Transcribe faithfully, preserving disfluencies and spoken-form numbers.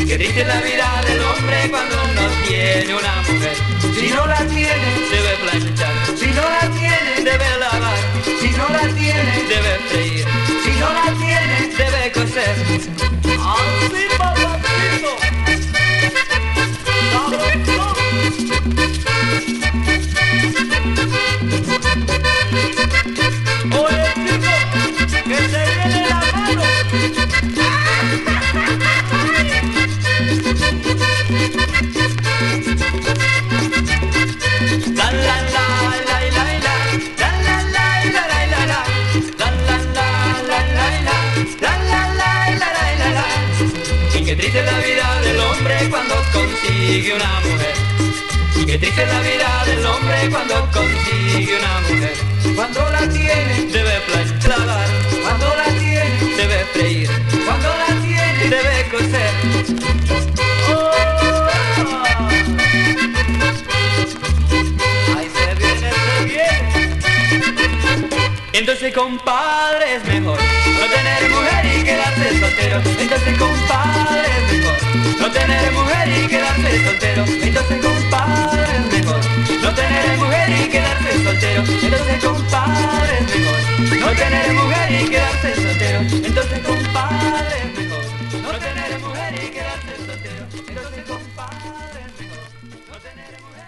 Qué triste es la vida del hombre cuando no tiene una mujer. Si no la tiene, Debe planchar, si no la tiene, debe lavar, si no la tiene, debe freír, si no la tiene, debe coser. así papacito. Sabroso. Oye chico, que se viene la mano. La la la la la la, la la la la la la la, la la la la la la, la la la la la la. Y qué triste es la vida del hombre cuando consigue una mujer. Y qué triste es la vida del hombre cuando consigue una mujer. Cuando la tiene, Debe planchar, cuando la tiene, debe freír, cuando la tiene, debe coser. oh, ahí se viene, se viene. Entonces compadre es mejor no tener mujer y quedarse soltero. Entonces compadre es mejor no tener mujer y quedarse soltero. Entonces compadre es mejor no tener mujer y quedarse soltero. Entonces compadre es mejor no tener mujer